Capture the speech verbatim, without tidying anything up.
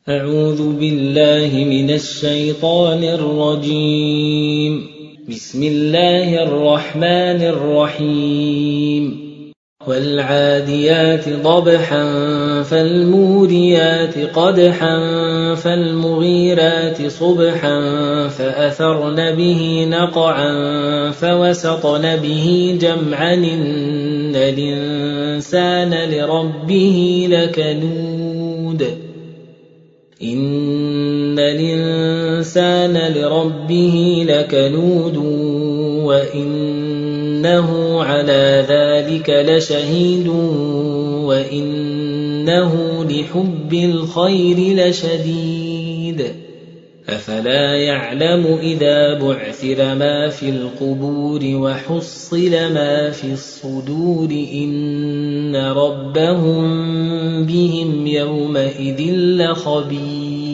أعوذ بالله من الشيطان الرجيم. بسم الله الرحمن الرحيم. والعاديات ضبحا فالموريات قدحا فالمغيرات صبحا فأثرن به نقعا فوسطن به جمعا إن الإنسان لربه لكنود إن الإنسان لربه لكنود وإنه على ذلك لشهيد وإنه لحب الخير لشديد أفلا يعلم إذا بعثر ما في القبور وحصل ما في الصدور إن ربهم بهم يومئذ لخبير.